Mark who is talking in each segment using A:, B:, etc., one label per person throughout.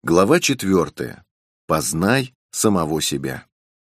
A: Глава 4. Познай самого себя.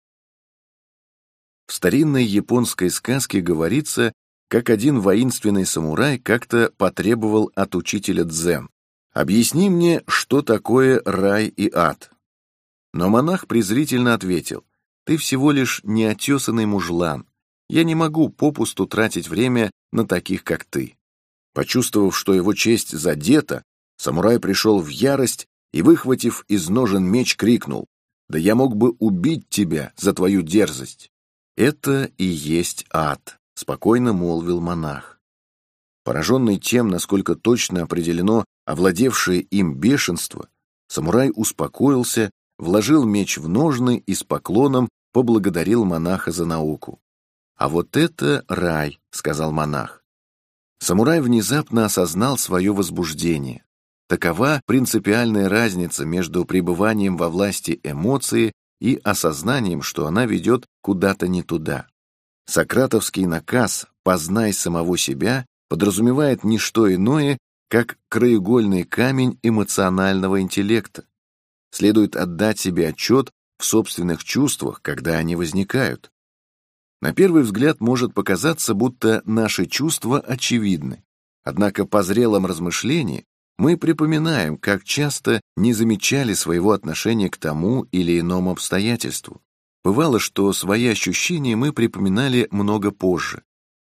A: В старинной японской сказке говорится, как один воинственный самурай как-то потребовал от учителя дзен: «Объясни мне, что такое рай и ад». Но монах презрительно ответил: «Ты всего лишь неотесанный мужлан. Я не могу попусту тратить время на таких, как ты». Почувствовав, что его честь задета, самурай пришел в ярость и, выхватив из ножен меч, крикнул: «Да я мог бы убить тебя за твою дерзость». «Это и есть ад», — спокойно молвил монах. Пораженный тем, насколько точно определено овладевшее им бешенство, самурай успокоился, вложил меч в ножны и с поклоном поблагодарил монаха за науку. «А вот это рай», — сказал монах. Самурай внезапно осознал свое возбуждение. Такова принципиальная разница между пребыванием во власти эмоции и осознанием, что она ведет куда-то не туда. Сократовский наказ «познай самого себя» подразумевает не что иное, как краеугольный камень эмоционального интеллекта. Следует отдать себе отчет в собственных чувствах, когда они возникают. На первый взгляд может показаться, будто наши чувства очевидны. Однако по зрелом размышлении мы припоминаем, как часто не замечали своего отношения к тому или иному обстоятельству. Бывало, что свои ощущения мы припоминали много позже.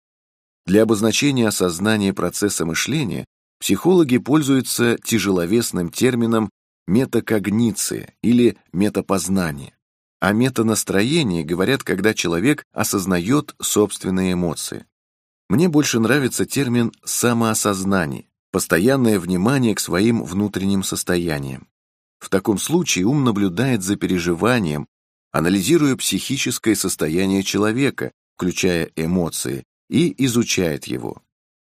A: Для обозначения осознания процесса мышления психологи пользуются тяжеловесным термином метакогниция или метапознание. О метанастроении говорят, когда человек осознает собственные эмоции. Мне больше нравится термин самоосознание, постоянное внимание к своим внутренним состояниям. В таком случае ум наблюдает за переживанием, анализируя психическое состояние человека, включая эмоции, и изучает его.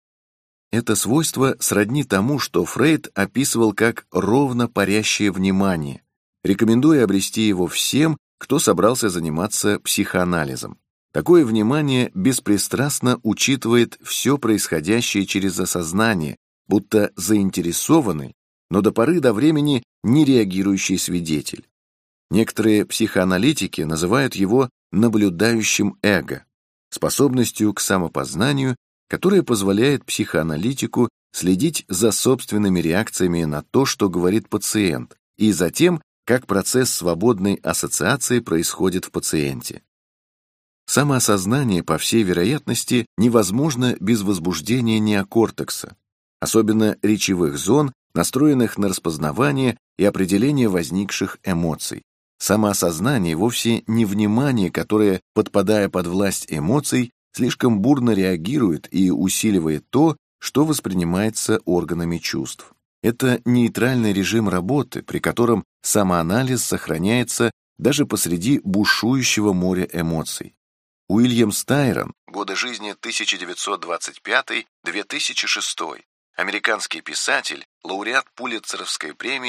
A: Это свойство сродни тому, что Фрейд описывал как ровно парящее внимание, рекомендуя обрести его всем, кто собрался заниматься психоанализом. Такое внимание беспристрастно учитывает все происходящее через осознание, будто заинтересованный, но до поры до времени не реагирующий свидетель. Некоторые психоаналитики называют его наблюдающим эго, способностью к самопознанию, которая позволяет психоаналитику следить за собственными реакциями на то, что говорит пациент, и за тем, как процесс свободной ассоциации происходит в пациенте. Самоосознание, по всей вероятности, невозможно без возбуждения неокортекса, особенно речевых зон, настроенных на распознавание и определение возникших эмоций. Самоосознание вовсе не внимание, которое, подпадая под власть эмоций, слишком бурно реагирует и усиливает то, что воспринимается органами чувств. Это нейтральный режим работы, при котором самоанализ сохраняется даже посреди бушующего моря эмоций. Уильям Стайрон, годы жизни 1925-2006, американский писатель, лауреат Пулитцеровской премии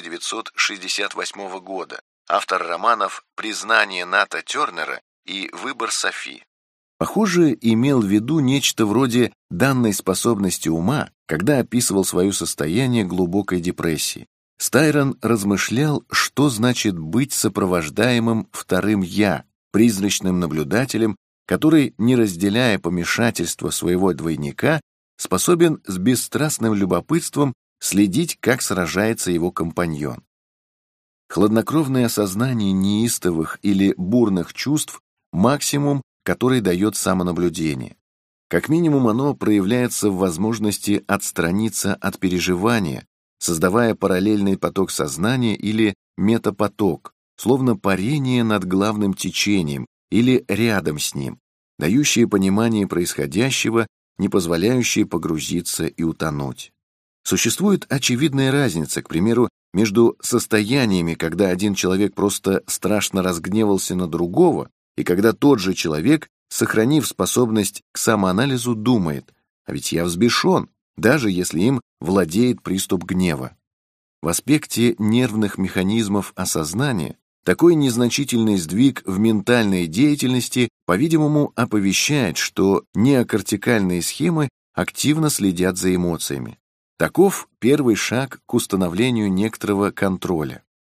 A: 1968 года, автор романов «Признание Ната Тернера» и «Выбор Софи». Похоже, имел в виду нечто вроде данной способности ума, когда описывал свое состояние глубокой депрессии. Стайрон размышлял, что значит быть сопровождаемым вторым «я», призрачным наблюдателем, который, не разделяя помешательства своего двойника, способен с бесстрастным любопытством следить, как сражается его компаньон. Хладнокровное осознание неистовых или бурных чувств – максимум, который дает самонаблюдение. Как минимум оно проявляется в возможности отстраниться от переживания, создавая параллельный поток сознания или метапоток, словно парение над главным течением или рядом с ним, дающее понимание происходящего, не позволяющее погрузиться и утонуть. Существует очевидная разница, к примеру, между состояниями, когда один человек просто страшно разгневался на другого, и когда тот же человек, сохранив способность к самоанализу, думает: «А ведь я взбешен», даже если им владеет приступ гнева. В аспекте нервных механизмов осознания такой незначительный сдвиг в ментальной деятельности, по-видимому, оповещает, что неокортикальные схемы активно следят за эмоциями. Таков первый шаг к установлению некоторого контроля.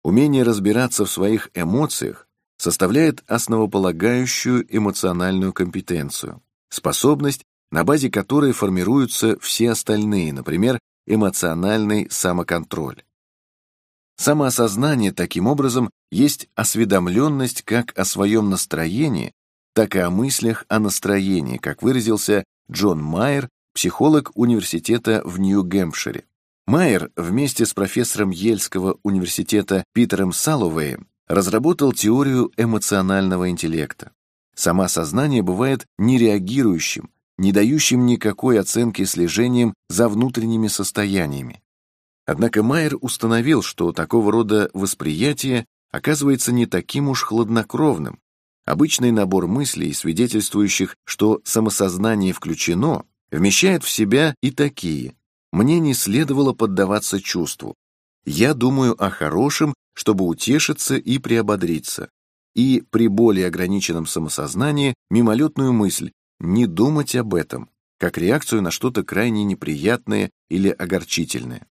A: Умение разбираться в своих эмоциях составляет основополагающую эмоциональную компетенцию, способность, на базе которой формируются все остальные, например, эмоциональный самоконтроль. Самоосознание, таким образом, есть осведомленность как о своем настроении, так и о мыслях о настроении, как выразился Джон Майер, психолог университета в Нью-Гэмпшире. Майер вместе с профессором Йельского университета Питером Салловеем разработал теорию эмоционального интеллекта. Самоосознание бывает нереагирующим, не дающим никакой оценки слежением за внутренними состояниями. Однако Майер установил, что такого рода восприятие оказывается не таким уж хладнокровным. Обычный набор мыслей, свидетельствующих, что самосознание включено, вмещает в себя и такие: «Мне не следовало поддаваться чувству», «Я думаю о хорошем, чтобы утешиться и приободриться», и при более ограниченном самосознании мимолетную мысль «не думать об этом», как реакцию на что-то крайне неприятное или огорчительное.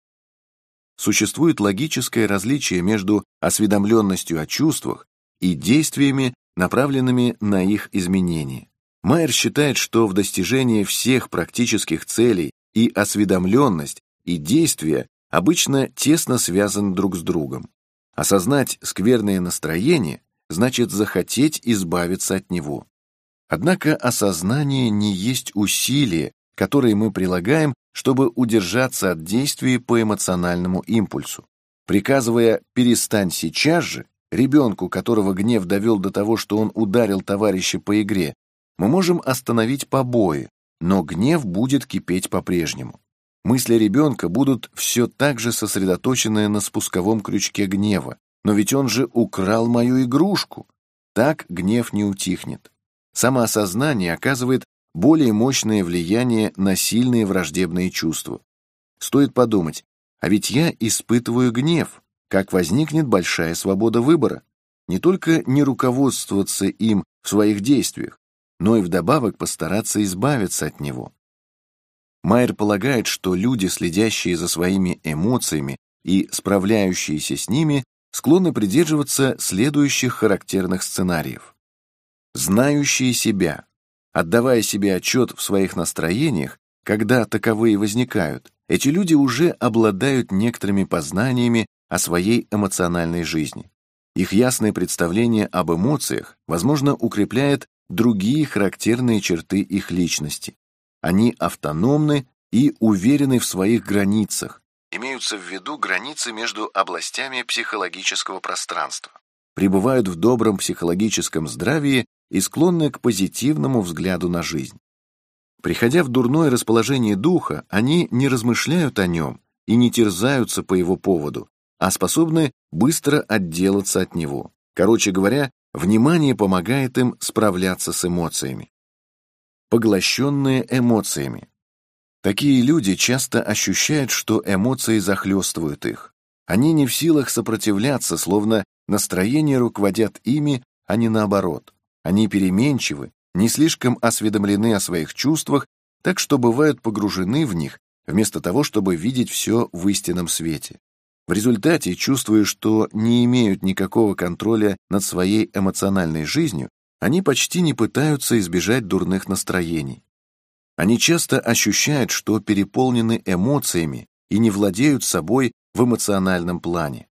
A: Существует логическое различие между осведомленностью о чувствах и действиями, направленными на их изменение. Майер считает, что в достижении всех практических целей и осведомленность, и действия обычно тесно связаны друг с другом. Осознать скверное настроение значит захотеть избавиться от него. Однако осознание не есть усилие, которое мы прилагаем, чтобы удержаться от действий по эмоциональному импульсу. Приказывая «перестань сейчас же», ребенку, которого гнев довел до того, что он ударил товарища по игре, мы можем остановить побои, но гнев будет кипеть по-прежнему. Мысли ребенка будут все так же сосредоточены на спусковом крючке гнева. Но ведь он же украл мою игрушку. Так гнев не утихнет. Самоосознание оказывает более мощное влияние на сильные враждебные чувства. Стоит подумать, а ведь я испытываю гнев, как возникнет большая свобода выбора. Не только не руководствоваться им в своих действиях, но и вдобавок постараться избавиться от него. Майер полагает, что люди, следящие за своими эмоциями и справляющиеся с ними, склонны придерживаться следующих характерных сценариев. Знающие себя, отдавая себе отчет в своих настроениях, когда таковые возникают, эти люди уже обладают некоторыми познаниями о своей эмоциональной жизни. Их ясное представление об эмоциях, возможно, укрепляет другие характерные черты их личности. Они автономны и уверены в своих границах. Имеются в виду границы между областями психологического пространства. Пребывают в добром психологическом здравии и склонны к позитивному взгляду на жизнь. Приходя в дурное расположение духа, они не размышляют о нем и не терзаются по его поводу, а способны быстро отделаться от него. Короче говоря, внимание помогает им справляться с эмоциями. Поглощенные эмоциями. Такие люди часто ощущают, что эмоции захлестывают их. Они не в силах сопротивляться, словно настроения руководят ими, а не наоборот. Они переменчивы, не слишком осведомлены о своих чувствах, так что бывают погружены в них, вместо того, чтобы видеть все в истинном свете. В результате, чувствуя, что не имеют никакого контроля над своей эмоциональной жизнью, они почти не пытаются избежать дурных настроений. Они часто ощущают, что переполнены эмоциями и не владеют собой в эмоциональном плане.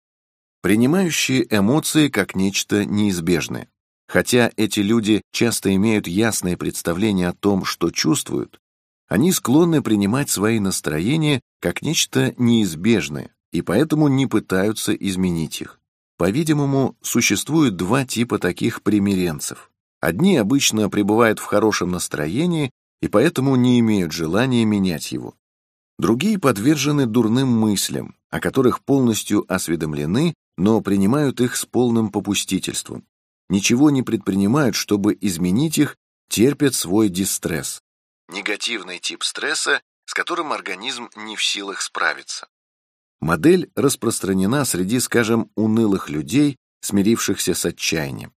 A: Принимающие эмоции как нечто неизбежное. Хотя эти люди часто имеют ясное представление о том, что чувствуют, они склонны принимать свои настроения как нечто неизбежное и поэтому не пытаются изменить их. По-видимому, существует два типа таких примиренцев. Одни обычно пребывают в хорошем настроении и поэтому не имеют желания менять его. Другие подвержены дурным мыслям, о которых полностью осведомлены, но принимают их с полным попустительством. Ничего не предпринимают, чтобы изменить их, терпят свой дистресс. Негативный тип стресса, с которым организм не в силах справиться. Модель распространена среди, скажем, унылых людей, смирившихся с отчаянием.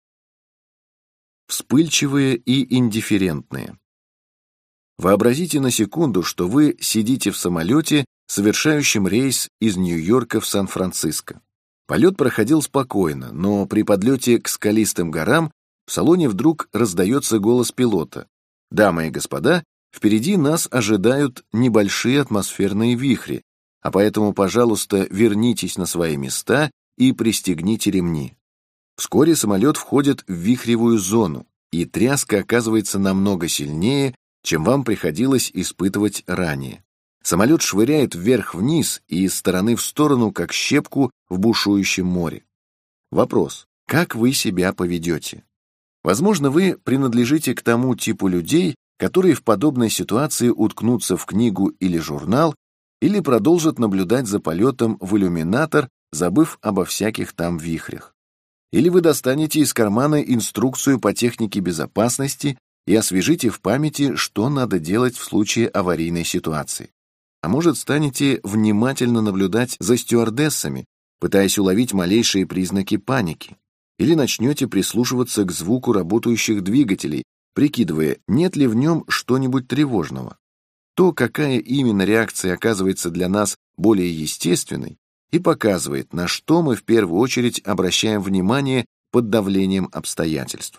A: Вспыльчивые и индифферентные. Вообразите на секунду, что вы сидите в самолете, совершающем рейс из Нью-Йорка в Сан-Франциско. Полет проходил спокойно, но при подлете к скалистым горам в салоне вдруг раздается голос пилота. «Дамы и господа, впереди нас ожидают небольшие атмосферные вихри, а поэтому, пожалуйста, вернитесь на свои места и пристегните ремни». Вскоре самолет входит в вихревую зону, и тряска оказывается намного сильнее, чем вам приходилось испытывать ранее. Самолет швыряет вверх-вниз и из стороны в сторону, как щепку в бушующем море. Вопрос: как вы себя поведете? Возможно, вы принадлежите к тому типу людей, которые в подобной ситуации уткнутся в книгу или журнал, или продолжат наблюдать за полетом в иллюминатор, забыв обо всяких там вихрях. Или вы достанете из кармана инструкцию по технике безопасности и освежите в памяти, что надо делать в случае аварийной ситуации. А может, станете внимательно наблюдать за стюардессами, пытаясь уловить малейшие признаки паники. Или начнете прислушиваться к звуку работающих двигателей, прикидывая, нет ли в нем что-нибудь тревожного. То, какая именно реакция оказывается для нас более естественной, и показывает, на что мы в первую очередь обращаем внимание под давлением обстоятельств.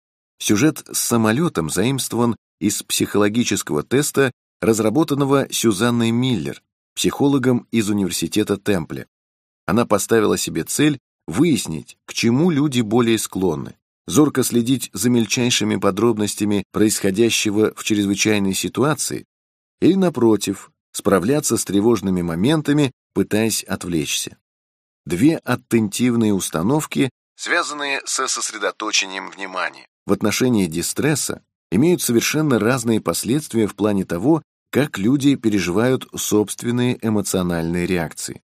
A: Сюжет с самолетом заимствован из психологического теста, разработанного Сюзанной Миллер, психологом из университета Темпле. Она поставила себе цель выяснить, к чему люди более склонны, зорко следить за мельчайшими подробностями происходящего в чрезвычайной ситуации или, напротив, справляться с тревожными моментами, пытаясь отвлечься. Две аттентивные установки, связанные со сосредоточением внимания, в отношении дистресса имеют совершенно разные последствия в плане того, как люди переживают собственные эмоциональные реакции.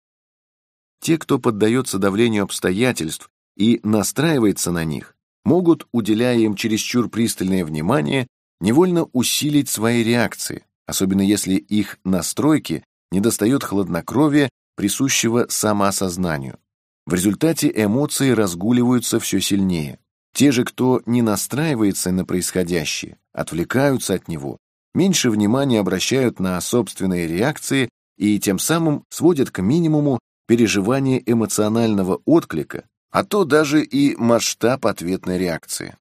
A: Те, кто поддается давлению обстоятельств и настраивается на них, могут, уделяя им чересчур пристальное внимание, невольно усилить свои реакции, особенно если их настройке недостает хладнокровия, присущего самоосознанию. В результате эмоции разгуливаются все сильнее. Те же, кто не настраивается на происходящее, отвлекаются от него, меньше внимания обращают на собственные реакции и тем самым сводят к минимуму переживание эмоционального отклика, а то даже и масштаб ответной реакции.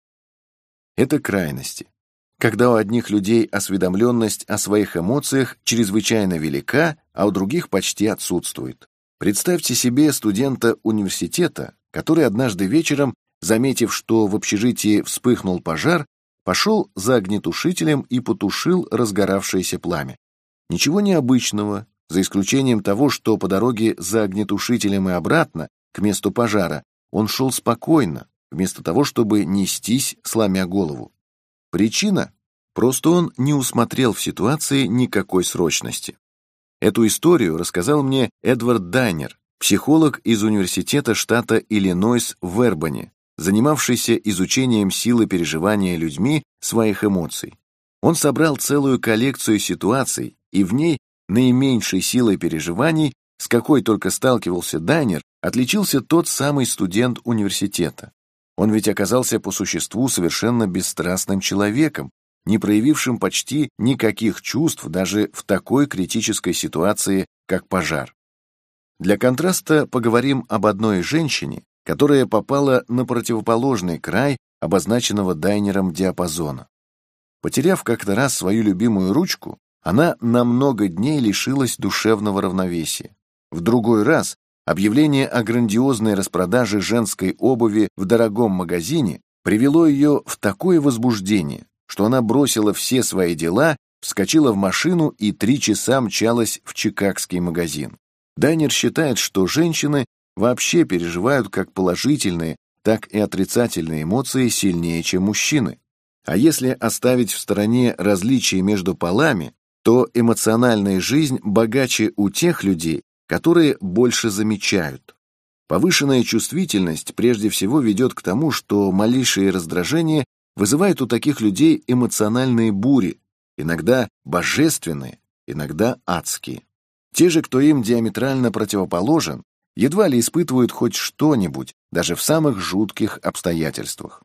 A: Это крайности. Когда у одних людей осведомленность о своих эмоциях чрезвычайно велика, а у других почти отсутствует. Представьте себе студента университета, который однажды вечером, заметив, что в общежитии вспыхнул пожар, пошел за огнетушителем и потушил разгоравшееся пламя. Ничего необычного, за исключением того, что по дороге за огнетушителем и обратно, к месту пожара, он шел спокойно, вместо того, чтобы нестись, сломя голову. Причина? Просто он не усмотрел в ситуации никакой срочности. Эту историю рассказал мне Эдвард Дайнер, психолог из университета штата Иллинойс в Вербоне, занимавшийся изучением силы переживания людьми своих эмоций. Он собрал целую коллекцию ситуаций, и в ней наименьшей силой переживаний, с какой только сталкивался Дайнер, отличился тот самый студент университета. Он ведь оказался по существу совершенно бесстрастным человеком, не проявившим почти никаких чувств даже в такой критической ситуации, как пожар. Для контраста поговорим об одной женщине, которая попала на противоположный край обозначенного Дайнером диапазона. Потеряв как-то раз свою любимую ручку, она на много дней лишилась душевного равновесия. В другой раз объявление о грандиозной распродаже женской обуви в дорогом магазине привело ее в такое возбуждение, что она бросила все свои дела, вскочила в машину и 3 часа мчалась в чикагский магазин. Дайнер считает, что женщины вообще переживают как положительные, так и отрицательные эмоции сильнее, чем мужчины. А если оставить в стороне различия между полами, то эмоциональная жизнь богаче у тех людей, которые больше замечают. Повышенная чувствительность прежде всего ведет к тому, что малейшие раздражения вызывают у таких людей эмоциональные бури, иногда божественные, иногда адские. Те же, кто им диаметрально противоположен, едва ли испытывают хоть что-нибудь, даже в самых жутких обстоятельствах.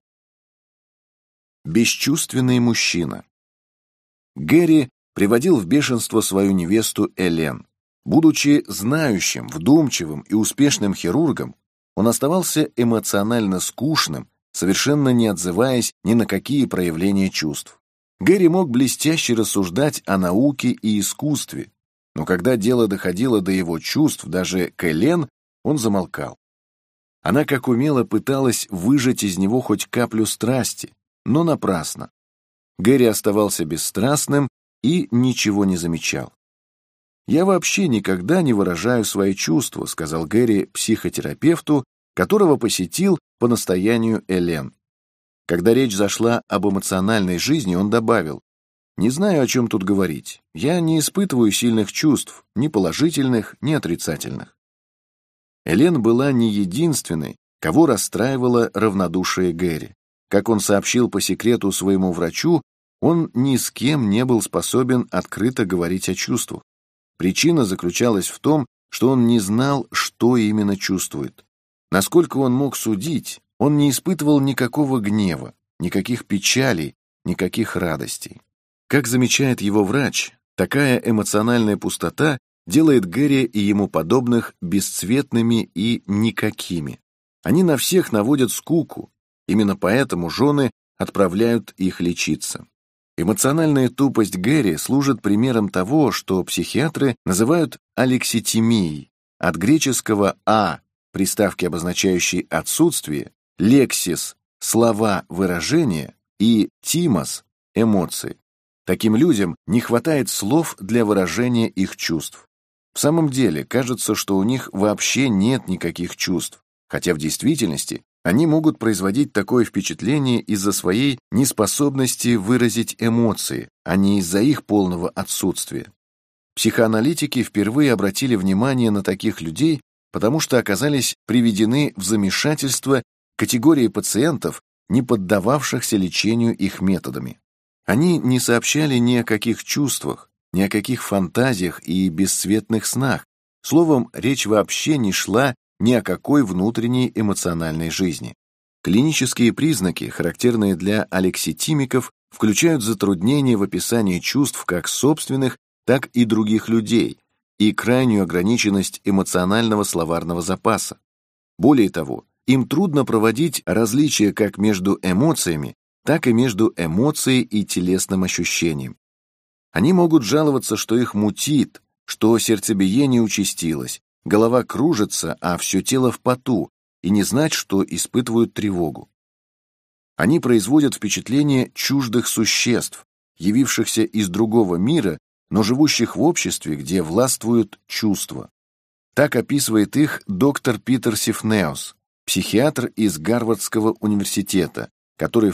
A: Бесчувственный мужчина. Гэри приводил в бешенство свою невесту Элен. Будучи знающим, вдумчивым и успешным хирургом, Он оставался эмоционально скучным, совершенно не отзываясь ни на какие проявления чувств. Гэри мог блестяще рассуждать о науке и искусстве, но когда дело доходило до его чувств, даже к Элен, он замолкал. Она как умело пыталась выжать из него хоть каплю страсти, но напрасно. Гэри оставался бесстрастным и ничего не замечал. «Я вообще никогда не выражаю свои чувства», сказал Гэри психотерапевту, которого посетил по настоянию Элен. Когда речь зашла об эмоциональной жизни, он добавил: «Не знаю, о чем тут говорить. Я не испытываю сильных чувств, ни положительных, ни отрицательных». Элен была не единственной, кого расстраивало равнодушие Гэри. Как он сообщил по секрету своему врачу, он ни с кем не был способен открыто говорить о чувствах. Причина заключалась в том, что он не знал, что именно чувствует. Насколько он мог судить, он не испытывал никакого гнева, никаких печалей, никаких радостей. Как замечает его врач, такая эмоциональная пустота делает Гэри и ему подобных бесцветными и никакими. Они на всех наводят скуку, именно поэтому жены отправляют их лечиться. Эмоциональная тупость Гэри служит примером того, что психиатры называют алекситимией, от греческого «а», приставки, обозначающей отсутствие, лексис – слова, выражения, и тимос – эмоции. Таким людям не хватает слов для выражения их чувств. В самом деле, кажется, что у них вообще нет никаких чувств, хотя в действительности они могут производить такое впечатление из-за своей неспособности выразить эмоции, а не из-за их полного отсутствия. Психоаналитики впервые обратили внимание на таких людей, потому что оказались приведены в замешательство категории пациентов, не поддававшихся лечению их методами. Они не сообщали ни о каких чувствах, ни о каких фантазиях и бесцветных снах. Словом, речь вообще не шла ни о какой внутренней эмоциональной жизни. Клинические признаки, характерные для алекситимиков, включают затруднения в описании чувств как собственных, так и других людей, и крайнюю ограниченность эмоционального словарного запаса. Более того, им трудно проводить различия как между эмоциями, так и между эмоцией и телесным ощущением. Они могут жаловаться, что их мутит, что сердцебиение участилось, голова кружится, а все тело в поту, и не знать, что испытывают тревогу. Они производят впечатление чуждых существ, явившихся из другого мира, но живущих в обществе, где властвуют чувства. Так описывает их доктор Питер Сифнеус, психиатр из Гарвардского университета, который в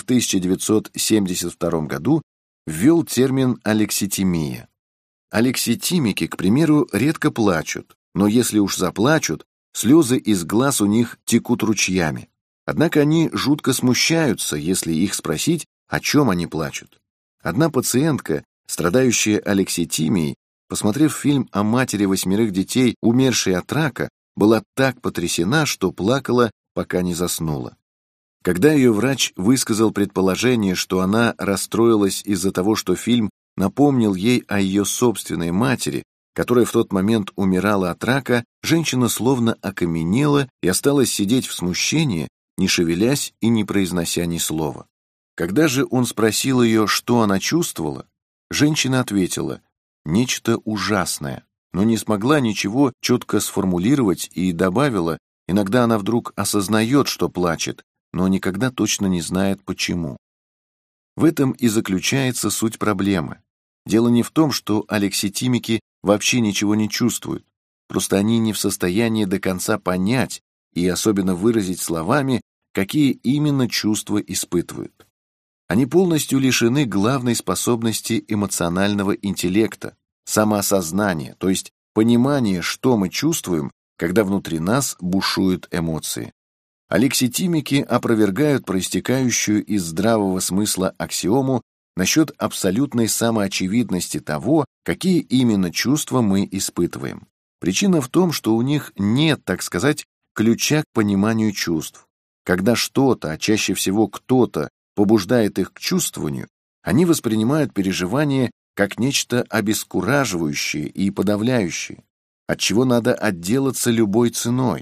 A: 1972 году ввел термин алекситимия. Алекситимики, к примеру, редко плачут, но если уж заплачут, слезы из глаз у них текут ручьями. Однако они жутко смущаются, если их спросить, о чем они плачут. Одна пациентка, страдающая алекситимией, посмотрев фильм о матери 8 детей, умершей от рака, была так потрясена, что плакала, пока не заснула. Когда ее врач высказал предположение, что она расстроилась из-за того, что фильм напомнил ей о ее собственной матери, которая в тот момент умирала от рака, женщина словно окаменела и осталась сидеть в смущении, не шевелясь и не произнося ни слова. Когда же он спросил ее, что она чувствовала, женщина ответила: «Нечто ужасное», но не смогла ничего четко сформулировать и добавила: «Иногда она вдруг осознает, что плачет, но никогда точно не знает, почему». В этом и заключается суть проблемы. Дело не в том, что алекситимики вообще ничего не чувствуют, просто они не в состоянии до конца понять и особенно выразить словами, какие именно чувства испытывают. Они полностью лишены главной способности эмоционального интеллекта, самоосознания, то есть понимания, что мы чувствуем, когда внутри нас бушуют эмоции. Алекситимики опровергают проистекающую из здравого смысла аксиому насчет абсолютной самоочевидности того, какие именно чувства мы испытываем. Причина в том, что у них нет, так сказать, ключа к пониманию чувств. Когда что-то, а чаще всего кто-то, побуждает их к чувствованию, они воспринимают переживание как нечто обескураживающее и подавляющее, от чего надо отделаться любой ценой.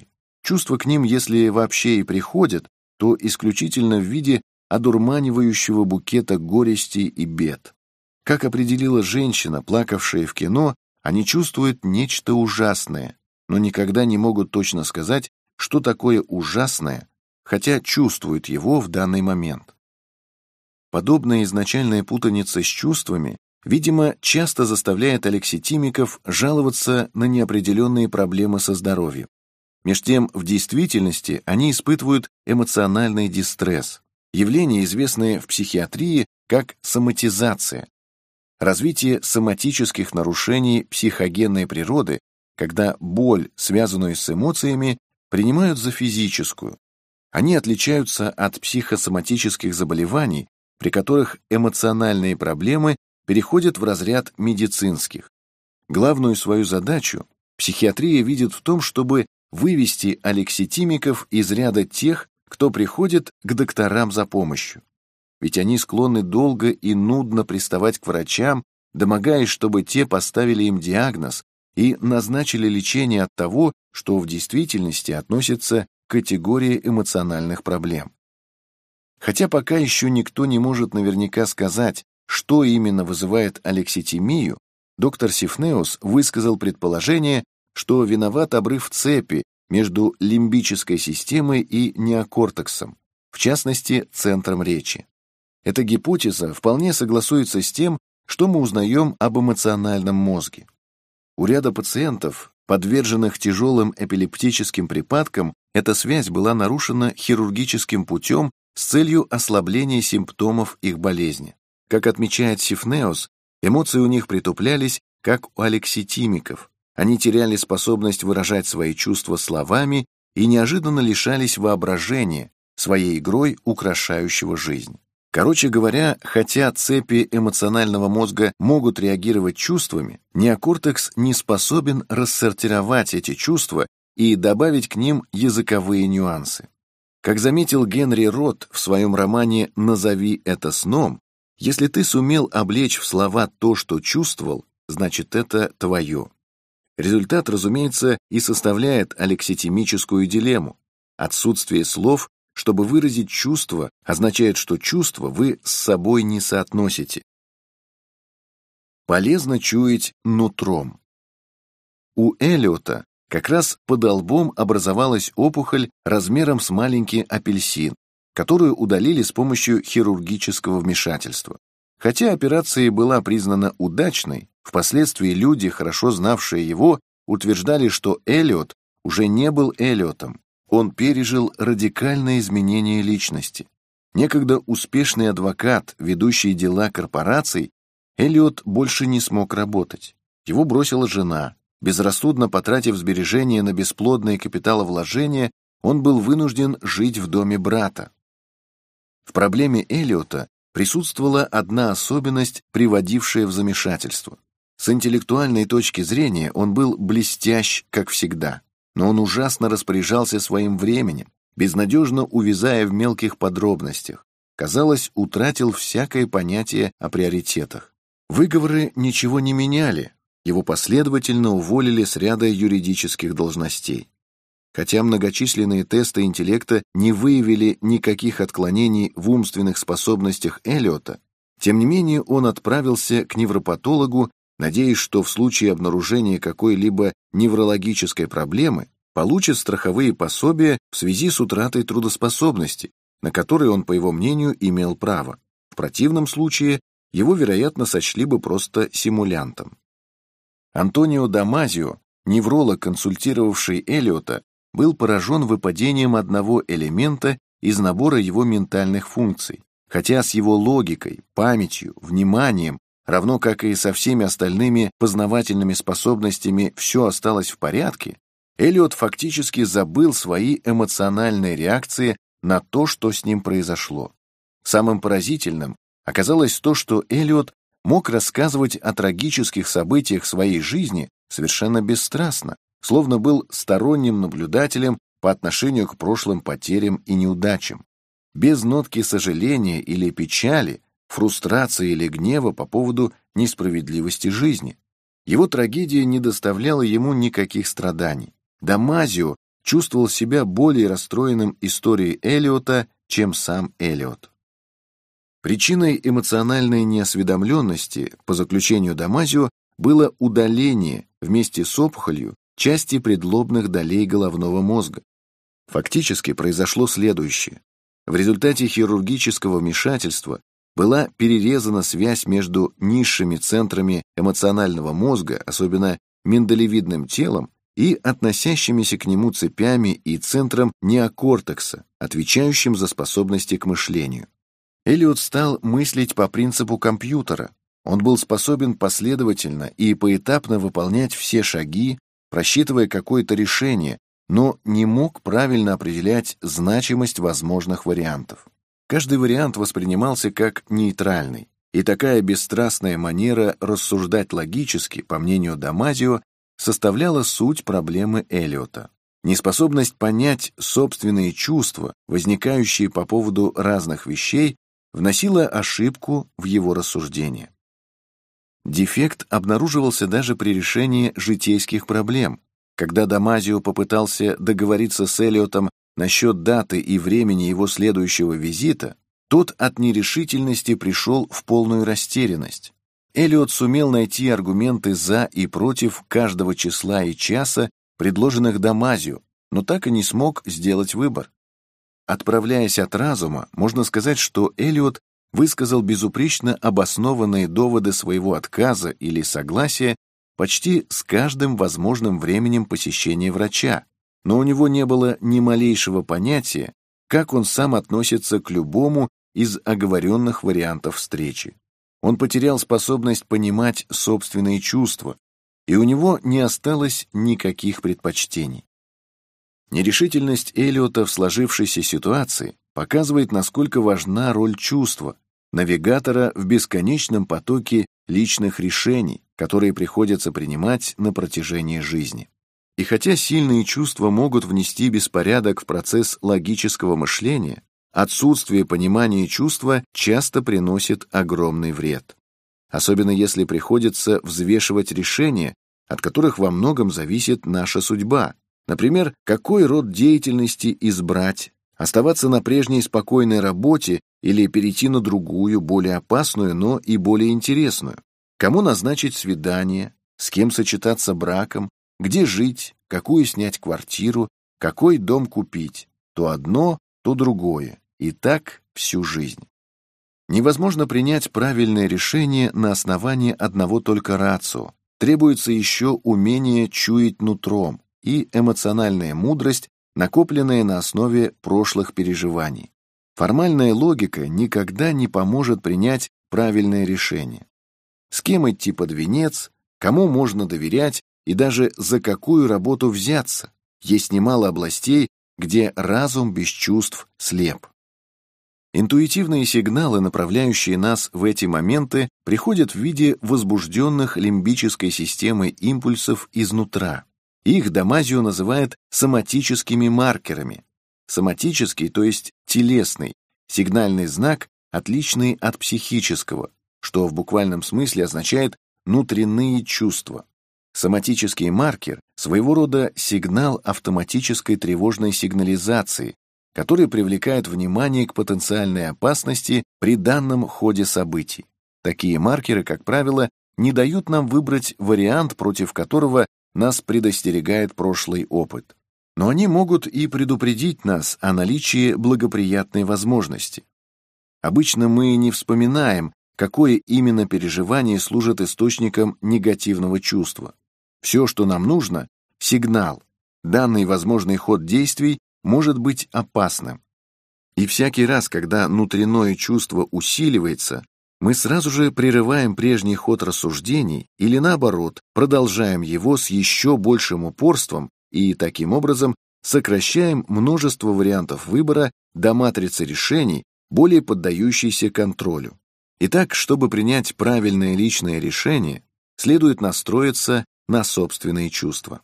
A: Чувства к ним, если вообще и приходят, то исключительно в виде одурманивающего букета горестей и бед. Как определила женщина, плакавшая в кино, они чувствуют нечто ужасное, но никогда не могут точно сказать, что такое ужасное, хотя чувствуют его в данный момент. Подобная изначальная путаница с чувствами, видимо, часто заставляет алекситимиков жаловаться на неопределенные проблемы со здоровьем. Меж тем, в действительности они испытывают эмоциональный дистресс, явление, известное в психиатрии как соматизация. Развитие соматических нарушений психогенной природы, когда боль, связанную с эмоциями, принимают за физическую. Они отличаются от психосоматических заболеваний, при которых эмоциональные проблемы переходят в разряд медицинских. Главную свою задачу психиатрия видит в том, чтобы вывести алекситимиков из ряда тех, кто приходит к докторам за помощью. Ведь они склонны долго и нудно приставать к врачам, домогаясь, чтобы те поставили им диагноз и назначили лечение от того, что в действительности относится к категории эмоциональных проблем. Хотя пока еще никто не может наверняка сказать, что именно вызывает алекситимию, доктор Сифнеус высказал предположение, что виноват обрыв цепи между лимбической системой и неокортексом, в частности, центром речи. Эта гипотеза вполне согласуется с тем, что мы узнаем об эмоциональном мозге. У ряда пациентов, подверженных тяжелым эпилептическим припадкам, эта связь была нарушена хирургическим путем с целью ослабления симптомов их болезни. Как отмечает Сифнеус, эмоции у них притуплялись, как у алекситимиков. Они теряли способность выражать свои чувства словами и неожиданно лишались воображения, своей игрой украшающего жизнь. Короче говоря, хотя цепи эмоционального мозга могут реагировать чувствами, неокортекс не способен рассортировать эти чувства и добавить к ним языковые нюансы. Как заметил Генри Рот в своем романе «Назови это сном», если ты сумел облечь в слова то, что чувствовал, значит, это твое. Результат, разумеется, и составляет алекситимическую дилемму. Отсутствие слов, чтобы выразить чувство, означает, что чувство вы с собой не соотносите. Полезно чуять нутром. У Эллиота как раз под лбом образовалась опухоль размером с маленький апельсин, которую удалили с помощью хирургического вмешательства. Хотя операция была признана удачной, впоследствии люди, хорошо знавшие его, утверждали, что Эллиот уже не был Эллиотом. Он пережил радикальное изменение личности. Некогда успешный адвокат, ведущий дела корпораций, Эллиот больше не смог работать. Его бросила жена. Безрассудно потратив сбережения на бесплодные капиталовложения, он был вынужден жить в доме брата. В проблеме Эллиота присутствовала одна особенность, приводившая в замешательство. С интеллектуальной точки зрения он был блестящ, как всегда, но он ужасно распоряжался своим временем, безнадежно увязая в мелких подробностях. Казалось, утратил всякое понятие о приоритетах. Выговоры ничего не меняли, его последовательно уволили с ряда юридических должностей. Хотя многочисленные тесты интеллекта не выявили никаких отклонений в умственных способностях Эллиота, тем не менее он отправился к невропатологу, надеясь, что в случае обнаружения какой-либо неврологической проблемы получит страховые пособия в связи с утратой трудоспособности, на которые он, по его мнению, имел право. В противном случае его, вероятно, сочли бы просто симулянтом. Антонио Дамазио, невролог, консультировавший Эллиота, был поражен выпадением одного элемента из набора его ментальных функций, хотя с его логикой, памятью, вниманием, равно как и со всеми остальными познавательными способностями все осталось в порядке, Эллиот фактически забыл свои эмоциональные реакции на то, что с ним произошло. Самым поразительным оказалось то, что Эллиот мог рассказывать о трагических событиях своей жизни совершенно бесстрастно, словно был сторонним наблюдателем по отношению к прошлым потерям и неудачам, без нотки сожаления или печали, фрустрации или гнева по поводу несправедливости жизни. Его трагедия не доставляла ему никаких страданий. Дамазио чувствовал себя более расстроенным историей Эллиота, чем сам Эллиот. Причиной эмоциональной неосведомленности, по заключению Дамазио, было удаление вместе с опухолью части предлобных долей головного мозга. Фактически произошло следующее. В результате хирургического вмешательства была перерезана связь между низшими центрами эмоционального мозга, особенно миндалевидным телом, и относящимися к нему цепями и центром неокортекса, отвечающим за способности к мышлению. Эллиот стал мыслить по принципу компьютера. Он был способен последовательно и поэтапно выполнять все шаги, просчитывая какое-то решение, но не мог правильно определять значимость возможных вариантов. Каждый вариант воспринимался как нейтральный, и такая бесстрастная манера рассуждать логически, по мнению Дамазио, составляла суть проблемы Эллиота. Неспособность понять собственные чувства, возникающие по поводу разных вещей, вносила ошибку в его рассуждение. Дефект обнаруживался даже при решении житейских проблем. Когда Дамазио попытался договориться с Эллиотом насчет даты и времени его следующего визита, тот от нерешительности пришел в полную растерянность. Эллиот сумел найти аргументы за и против каждого числа и часа, предложенных Дамазио, но так и не смог сделать выбор. Отправляясь от разума, можно сказать, что Эллиот высказал безупречно обоснованные доводы своего отказа или согласия почти с каждым возможным временем посещения врача, но у него не было ни малейшего понятия, как он сам относится к любому из оговоренных вариантов встречи. Он потерял способность понимать собственные чувства, и у него не осталось никаких предпочтений. Нерешительность Эллиота в сложившейся ситуации показывает, насколько важна роль чувства, навигатора в бесконечном потоке личных решений, которые приходится принимать на протяжении жизни. И хотя сильные чувства могут внести беспорядок в процесс логического мышления, отсутствие понимания чувства часто приносит огромный вред. Особенно если приходится взвешивать решения, от которых во многом зависит наша судьба. Например, какой род деятельности избрать, оставаться на прежней спокойной работе или перейти на другую, более опасную, но и более интересную. Кому назначить свидание, с кем сочетаться браком, где жить, какую снять квартиру, какой дом купить, то одно, то другое, и так всю жизнь. Невозможно принять правильное решение на основании одного только рацио. Требуется еще умение чуять нутром и эмоциональная мудрость, накопленная на основе прошлых переживаний. Формальная логика никогда не поможет принять правильное решение. С кем идти под венец, кому можно доверять и даже за какую работу взяться. Есть немало областей, где разум без чувств слеп. Интуитивные сигналы, направляющие нас в эти моменты, приходят в виде возбужденных лимбической системой импульсов изнутра. Их Дамазио называет соматическими маркерами. Соматический, то есть телесный, сигнальный знак, отличный от психического, что в буквальном смысле означает внутренние чувства. Соматический маркер – своего рода сигнал автоматической тревожной сигнализации, который привлекает внимание к потенциальной опасности при данном ходе событий. Такие маркеры, как правило, не дают нам выбрать вариант, против которого нас предостерегает прошлый опыт. Но они могут и предупредить нас о наличии благоприятной возможности. Обычно мы не вспоминаем, какое именно переживание служит источником негативного чувства. Все, что нам нужно – сигнал. Данный возможный ход действий может быть опасным. И всякий раз, когда внутреннее чувство усиливается, мы сразу же прерываем прежний ход рассуждений или, наоборот, продолжаем его с еще большим упорством и, таким образом, сокращаем множество вариантов выбора до матрицы решений, более поддающейся контролю. Итак, чтобы принять правильное личное решение, следует настроиться на собственные чувства.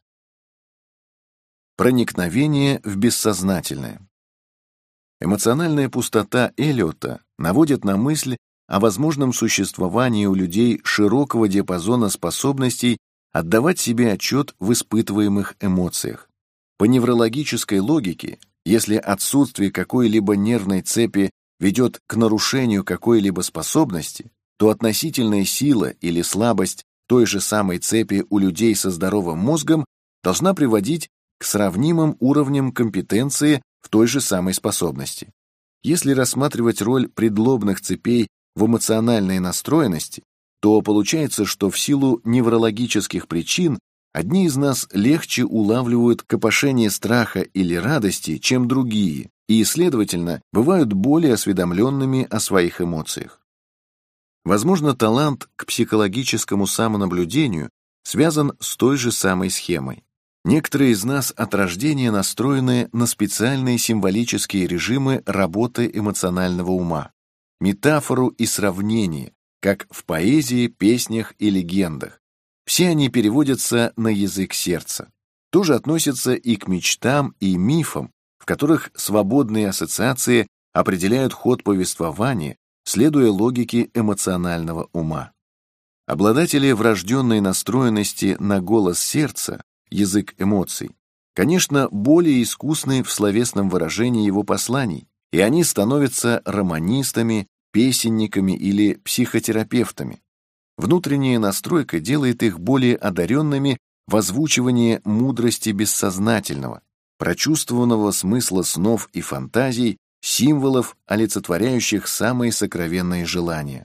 A: Проникновение в бессознательное. Эмоциональная пустота Эллиота наводит на мысль о возможном существовании у людей широкого диапазона способностей отдавать себе отчет в испытываемых эмоциях. По неврологической логике, если отсутствие какой-либо нервной цепи ведет к нарушению какой-либо способности, то относительная сила или слабость той же самой цепи у людей со здоровым мозгом должна приводить к сравнимым уровням компетенции в той же самой способности. Если рассматривать роль предлобных цепей в эмоциональной настроенности, то получается, что в силу неврологических причин одни из нас легче улавливают копошение страха или радости, чем другие, и, следовательно, бывают более осведомленными о своих эмоциях. Возможно, талант к психологическому самонаблюдению связан с той же самой схемой. Некоторые из нас от рождения настроены на специальные символические режимы работы эмоционального ума, метафору и сравнение, как в поэзии, песнях и легендах. Все они переводятся на язык сердца. То же относится и к мечтам и мифам, в которых свободные ассоциации определяют ход повествования, следуя логике эмоционального ума. Обладатели врожденной настроенности на голос сердца, язык эмоций, конечно, более искусны в словесном выражении его посланий, и они становятся романистами, песенниками или психотерапевтами. Внутренняя настройка делает их более одаренными в озвучивании мудрости бессознательного, прочувствованного смысла снов и фантазий, символов, олицетворяющих самые сокровенные желания.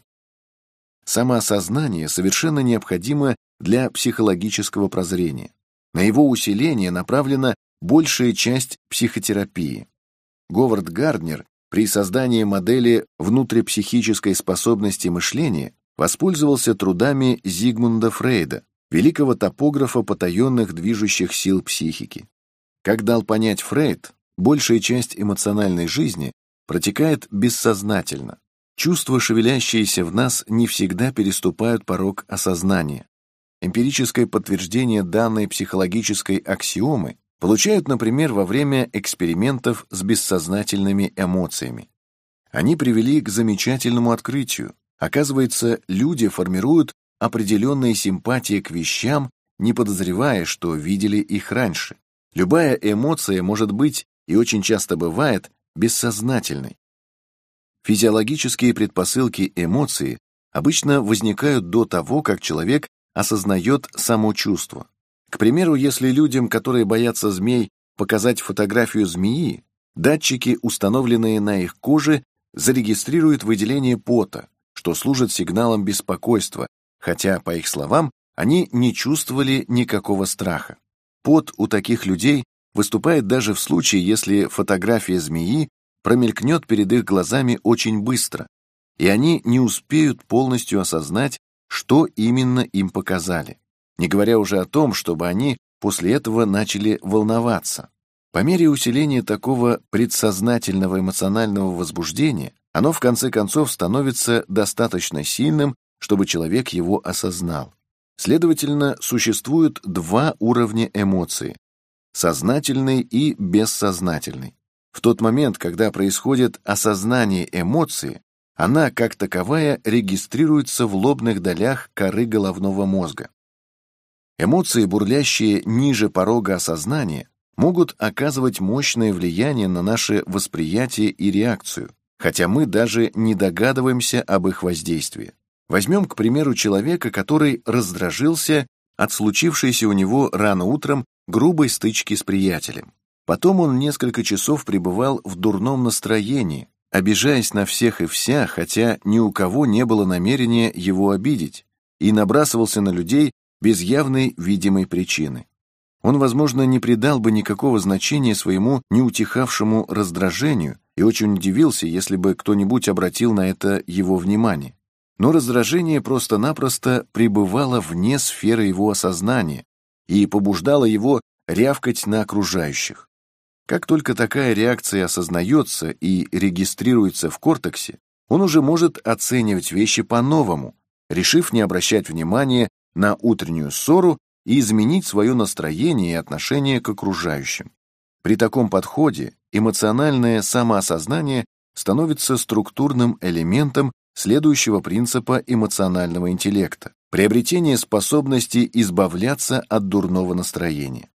A: Самоосознание совершенно необходимо для психологического прозрения. На его усиление направлена большая часть психотерапии. Говард Гарднер при создании модели внутрипсихической способности мышления воспользовался трудами Зигмунда Фрейда, великого топографа потаенных движущих сил психики. Как дал понять Фрейд, большая часть эмоциональной жизни протекает бессознательно. Чувства, шевелящиеся в нас, не всегда переступают порог осознания. Эмпирическое подтверждение данной психологической аксиомы получают, например, во время экспериментов с бессознательными эмоциями. Они привели к замечательному открытию. Оказывается, люди формируют определенные симпатии к вещам, не подозревая, что видели их раньше. Любая эмоция может быть, и очень часто бывает, бессознательной. Физиологические предпосылки эмоции обычно возникают до того, как человек осознает само чувство. К примеру, если людям, которые боятся змей, показать фотографию змеи, датчики, установленные на их коже, зарегистрируют выделение пота, что служит сигналом беспокойства, хотя, по их словам, они не чувствовали никакого страха. Пот у таких людей выступает даже в случае, если фотография змеи промелькнет перед их глазами очень быстро, и они не успеют полностью осознать, что именно им показали, не говоря уже о том, чтобы они после этого начали волноваться. По мере усиления такого предсознательного эмоционального возбуждения, оно в конце концов становится достаточно сильным, чтобы человек его осознал. Следовательно, существует два уровня эмоции – сознательный и бессознательный. В тот момент, когда происходит осознание эмоции, она, как таковая, регистрируется в лобных долях коры головного мозга. Эмоции, бурлящие ниже порога осознания, могут оказывать мощное влияние на наше восприятие и реакцию, хотя мы даже не догадываемся об их воздействии. Возьмем, к примеру, человека, который раздражился от случившейся у него рано утром грубой стычки с приятелем. Потом он несколько часов пребывал в дурном настроении, обижаясь на всех и вся, хотя ни у кого не было намерения его обидеть, и набрасывался на людей без явной видимой причины. Он, возможно, не придал бы никакого значения своему неутихавшему раздражению и очень удивился, если бы кто-нибудь обратил на это его внимание. Но раздражение просто-напросто пребывало вне сферы его осознания и побуждало его рявкать на окружающих. Как только такая реакция осознается и регистрируется в кортексе, он уже может оценивать вещи по-новому, решив не обращать внимания на утреннюю ссору и изменить свое настроение и отношение к окружающим. При таком подходе эмоциональное самоосознание становится структурным элементом следующего принципа эмоционального интеллекта – приобретение способности избавляться от дурного настроения.